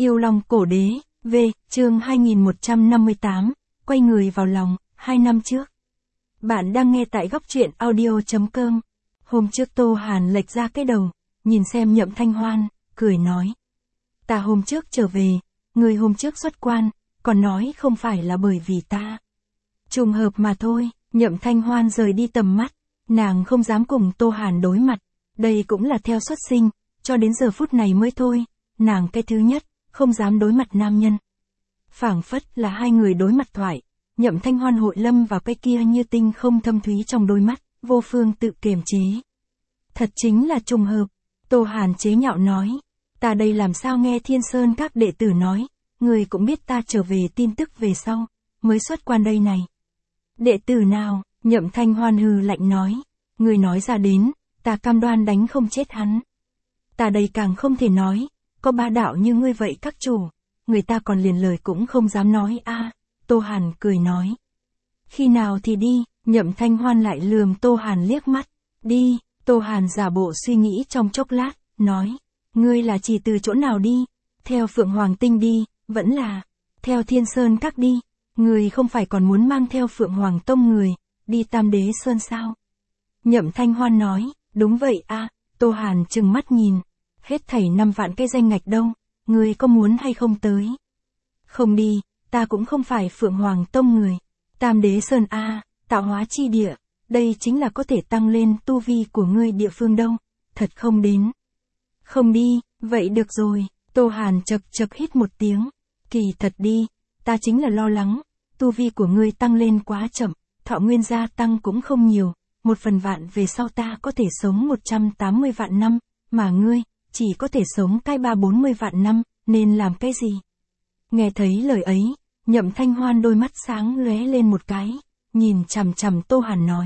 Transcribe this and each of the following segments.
Yêu Long Cổ Đế, V, chương 2158, quay người vào lòng, 2 năm trước. Bạn đang nghe tại góc truyện audio.com. Hôm trước Tô Hàn lệch ra cái đầu, nhìn xem Nhậm Thanh Hoan, cười nói. Ta hôm trước trở về, người hôm trước xuất quan, còn nói không phải là bởi vì ta. Trùng hợp mà thôi, Nhậm Thanh Hoan rời đi tầm mắt, nàng không dám cùng Tô Hàn đối mặt, đây cũng là theo xuất sinh, cho đến giờ phút này mới thôi, nàng cái thứ nhất, không dám đối mặt nam nhân. Phảng phất là hai người đối mặt thoại, Nhậm Thanh Hoan hội lâm vào cái kia như tinh không thâm thúy trong đôi mắt, vô phương tự kiềm chế. Thật chính là trùng hợp, Tô Hàn chế nhạo nói, ta đây làm sao nghe Thiên Sơn các đệ tử nói, người cũng biết ta trở về tin tức về sau, mới xuất quan đây này. Đệ tử nào, Nhậm Thanh Hoan hừ lạnh nói, người nói ra đến, ta cam đoan đánh không chết hắn. Ta đây càng không thể nói, có bá đạo như ngươi vậy các chủ, người ta còn liền lời cũng không dám nói a. Tô Hàn cười nói. Khi nào thì đi, Nhậm Thanh Hoan lại lườm Tô Hàn liếc mắt, đi, Tô Hàn giả bộ suy nghĩ trong chốc lát, nói, ngươi là chỉ từ chỗ nào đi, theo Phượng Hoàng Tinh đi, vẫn là, theo Thiên Sơn các đi, người không phải còn muốn mang theo Phượng Hoàng Tông người, đi Tam Đế Sơn sao? Nhậm Thanh Hoan nói, đúng vậy a. Tô Hàn trừng mắt nhìn, hết thảy 5 vạn cái danh ngạch đâu, người có muốn hay không tới? Không đi, ta cũng không phải Phượng Hoàng Tông người, Tam Đế Sơn a, tạo hóa chi địa, đây chính là có thể tăng lên tu vi của ngươi địa phương đâu, thật không đến. Không đi, vậy được rồi, Tô Hàn chật chật hít một tiếng, kỳ thật đi, ta chính là lo lắng, tu vi của ngươi tăng lên quá chậm, thọ nguyên gia tăng cũng không nhiều, 1/1000 về sau ta có thể sống 180 vạn năm, mà ngươi, chỉ có thể sống cái 30-40 vạn năm, nên làm cái gì? Nghe thấy lời ấy, Nhậm Thanh Hoan đôi mắt sáng lóe lên một cái, nhìn chằm chằm Tô Hàn nói.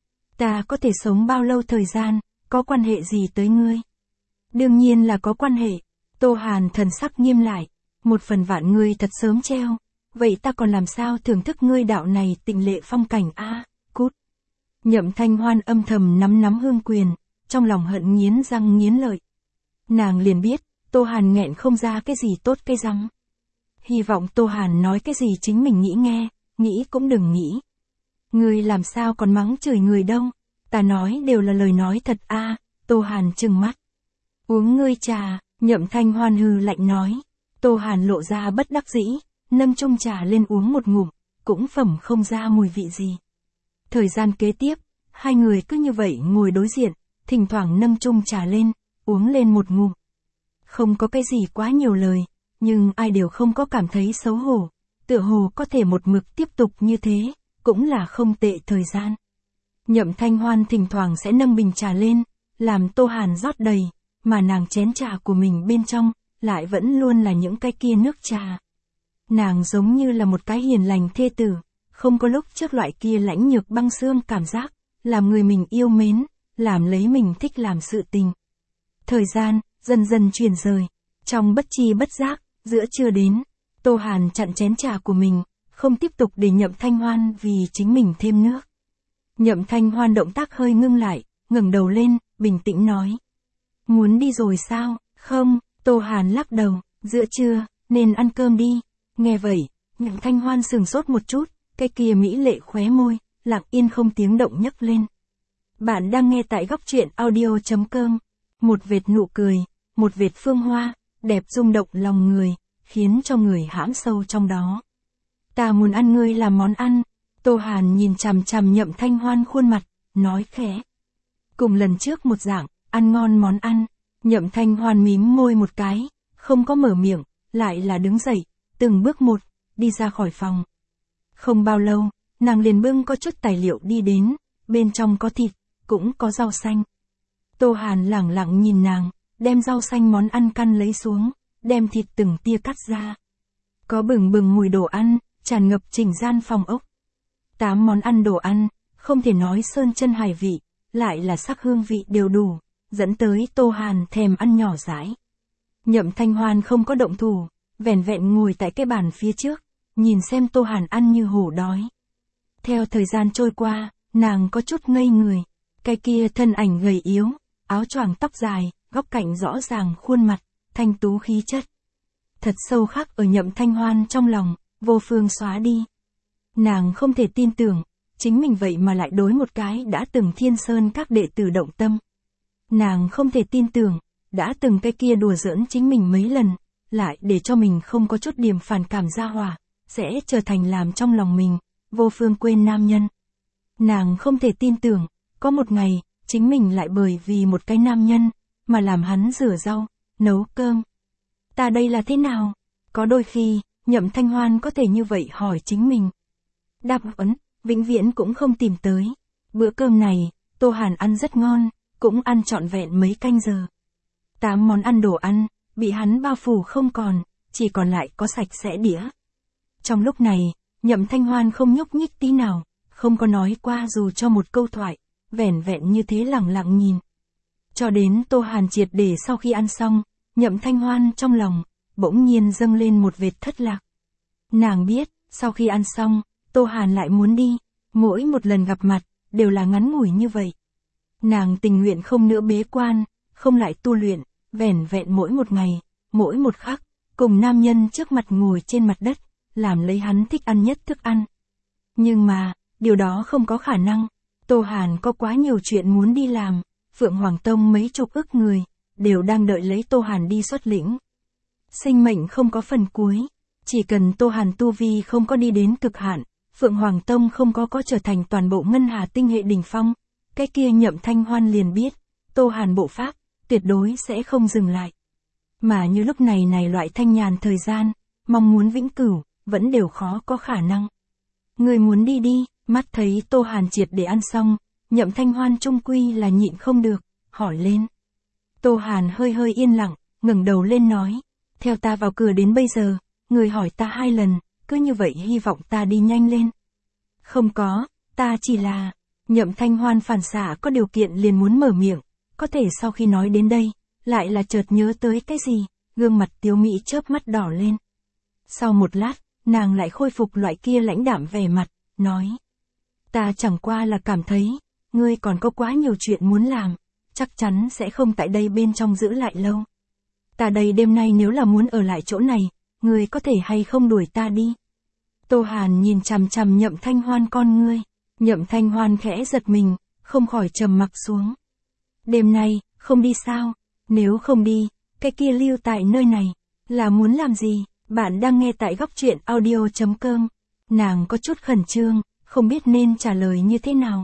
Ta có thể sống bao lâu thời gian, có quan hệ gì tới ngươi? Đương nhiên là có quan hệ, Tô Hàn thần sắc nghiêm lại, 1/1000 ngươi thật sớm treo, vậy ta còn làm sao thưởng thức ngươi đạo này tịnh lệ phong cảnh a, cút. Nhậm Thanh Hoan âm thầm nắm hương quyền, trong lòng hận nghiến răng nghiến lợi. Nàng liền biết, Tô Hàn nghẹn không ra cái gì tốt cái răng. Hy vọng Tô Hàn nói cái gì chính mình nghĩ nghe, nghĩ cũng đừng nghĩ. Ngươi làm sao còn mắng chửi người đâu, ta nói đều là lời nói thật a. Tô Hàn trừng mắt. Uống ngươi trà, Nhậm Thanh Hoan hừ lạnh nói. Tô Hàn lộ ra bất đắc dĩ, nâng chung trà lên uống một ngụm, cũng phẩm không ra mùi vị gì. Thời gian kế tiếp, hai người cứ như vậy ngồi đối diện, thỉnh thoảng nâng chung trà lên, uống lên một ngụm. Không có cái gì quá nhiều lời, nhưng ai đều không có cảm thấy xấu hổ, tựa hồ có thể một mực tiếp tục như thế, cũng là không tệ thời gian. Nhậm Thanh Hoan thỉnh thoảng sẽ nâng bình trà lên, làm Tô Hàn rót đầy, mà nàng chén trà của mình bên trong, lại vẫn luôn là những cái kia nước trà. Nàng giống như là một cái hiền lành thê tử, không có lúc trước loại kia lãnh nhược băng xương cảm giác, làm người mình yêu mến, làm lấy mình thích làm sự tình. Thời gian, dần dần chuyển rời, trong bất chi bất giác, giữa trưa đến, Tô Hàn chặn chén trà của mình, không tiếp tục để Nhậm Thanh Hoan vì chính mình thêm nước. Nhậm Thanh Hoan động tác hơi ngưng lại, ngẩng đầu lên, bình tĩnh nói. Muốn đi rồi sao? Không, Tô Hàn lắc đầu, giữa trưa, nên ăn cơm đi. Nghe vậy, Nhậm Thanh Hoan sừng sốt một chút, cái kia mỹ lệ khóe môi, lặng yên không tiếng động nhấc lên. Bạn đang nghe tại góc truyện audio.com. Một vệt nụ cười, một vệt phương hoa, đẹp rung động lòng người, khiến cho người hãm sâu trong đó. Ta muốn ăn ngươi làm món ăn. Tô Hàn nhìn chằm chằm Nhậm Thanh Hoan khuôn mặt, nói khẽ. Cùng lần trước một dạng, ăn ngon món ăn. Nhậm Thanh Hoan mím môi một cái, không có mở miệng, lại là đứng dậy, từng bước một, đi ra khỏi phòng. Không bao lâu, nàng liền bưng có chút tài liệu đi đến, bên trong có thịt, cũng có rau xanh. Tô Hàn lẳng lặng nhìn nàng, đem rau xanh món ăn căn lấy xuống, đem thịt từng tia cắt ra. Có bừng bừng mùi đồ ăn, tràn ngập chỉnh gian phòng ốc. 8 món ăn đồ ăn, không thể nói sơn chân hải vị, lại là sắc hương vị đều đủ, dẫn tới Tô Hàn thèm ăn nhỏ dãi. Nhậm Thanh Hoan không có động thủ, vẻn vẹn ngồi tại cái bàn phía trước, nhìn xem Tô Hàn ăn như hổ đói. Theo thời gian trôi qua, nàng có chút ngây người, cái kia thân ảnh gầy yếu, áo choàng tóc dài, góc cạnh rõ ràng khuôn mặt, thanh tú khí chất. thật sâu khắc ở Nhậm Thanh Hoan trong lòng, vô phương xóa đi. Nàng không thể tin tưởng, chính mình vậy mà lại đối một cái đã từng Thiên Sơn các đệ tử động tâm. Nàng không thể tin tưởng, đã từng cái kia đùa giỡn chính mình mấy lần, lại để cho mình không có chút điểm phản cảm ra hòa, sẽ trở thành làm trong lòng mình, vô phương quên nam nhân. Nàng không thể tin tưởng, có một ngày, chính mình lại bởi vì một cái nam nhân, mà làm hắn rửa rau, nấu cơm. Ta đây là thế nào? Có đôi khi, Nhậm Thanh Hoan có thể như vậy hỏi chính mình. Đáp ứng, vĩnh viễn cũng không tìm tới. Bữa cơm này, Tô Hàn ăn rất ngon, cũng ăn trọn vẹn mấy canh giờ. 8 món ăn đồ ăn, bị hắn bao phủ không còn, chỉ còn lại có sạch sẽ đĩa. Trong lúc này, Nhậm Thanh Hoan không nhúc nhích tí nào, không có nói qua dù cho một câu thoại, vẻn vẹn như thế lặng lặng nhìn. Cho đến Tô Hàn triệt để sau khi ăn xong, Nhậm Thanh Hoan trong lòng, bỗng nhiên dâng lên một vệt thất lạc. Nàng biết, sau khi ăn xong, Tô Hàn lại muốn đi, mỗi một lần gặp mặt, đều là ngắn ngủi như vậy. Nàng tình nguyện không nữa bế quan, không lại tu luyện, vẻn vẹn mỗi một ngày, mỗi một khắc, cùng nam nhân trước mặt ngồi trên mặt đất, làm lấy hắn thích ăn nhất thức ăn. Nhưng mà, điều đó không có khả năng, Tô Hàn có quá nhiều chuyện muốn đi làm, Phượng Hoàng Tông mấy chục ức người, đều đang đợi lấy Tô Hàn đi xuất lĩnh. Sinh mệnh không có phần cuối, chỉ cần Tô Hàn tu vi không có đi đến cực hạn, Phượng Hoàng Tông không có trở thành toàn bộ ngân hà tinh hệ đỉnh phong, cái kia Nhậm Thanh Hoan liền biết, Tô Hàn bộ pháp, tuyệt đối sẽ không dừng lại. Mà như lúc này loại thanh nhàn thời gian, mong muốn vĩnh cửu, vẫn đều khó có khả năng. Người muốn đi đi, mắt thấy Tô Hàn triệt để ăn xong, Nhậm Thanh Hoan trung quy là nhịn không được, hỏi lên. Tô Hàn hơi hơi yên lặng, ngẩng đầu lên nói, theo ta vào cửa đến bây giờ, người hỏi ta 2 lần, cứ như vậy hy vọng ta đi nhanh lên. Không có, ta chỉ là... Nhậm Thanh Hoan phản xạ có điều kiện liền muốn mở miệng, có thể sau khi nói đến đây, lại là chợt nhớ tới cái gì, gương mặt Tiếu Mỹ chớp mắt đỏ lên. Sau một lát, nàng lại khôi phục loại kia lãnh đạm vẻ mặt, nói. Ta chẳng qua là cảm thấy, ngươi còn có quá nhiều chuyện muốn làm, chắc chắn sẽ không tại đây bên trong giữ lại lâu. Ta đây đêm nay nếu là muốn ở lại chỗ này, ngươi có thể hay không đuổi ta đi. Tô Hàn nhìn chằm chằm Nhậm Thanh Hoan con ngươi, Nhậm Thanh Hoan khẽ giật mình, không khỏi trầm mặc xuống. Đêm nay, không đi sao? Nếu không đi, cái kia lưu tại nơi này, là muốn làm gì? Bạn đang nghe tại góc truyện audio.com. Nàng có chút khẩn trương, không biết nên trả lời như thế nào.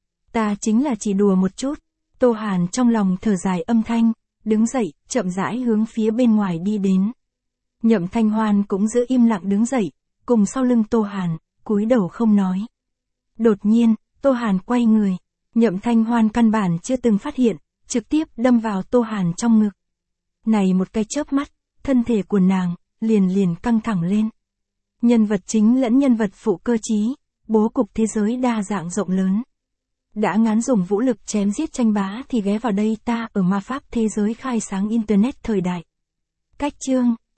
Ta chính là chỉ đùa một chút. Tô Hàn trong lòng thở dài âm thanh, đứng dậy, chậm rãi hướng phía bên ngoài đi đến. Nhậm Thanh Hoan cũng giữ im lặng đứng dậy, cùng sau lưng Tô Hàn, cúi đầu không nói. Đột nhiên, Tô Hàn quay người, Nhậm Thanh Hoan căn bản chưa từng phát hiện, trực tiếp đâm vào Tô Hàn trong ngực. Này một cái chớp mắt, thân thể của nàng, liền căng thẳng lên. Nhân vật chính lẫn nhân vật phụ cơ trí, bố cục thế giới đa dạng rộng lớn. Đã ngán dùng vũ lực chém giết tranh bá thì ghé vào đây ta ở ma pháp thế giới khai sáng Internet thời đại. Cách chương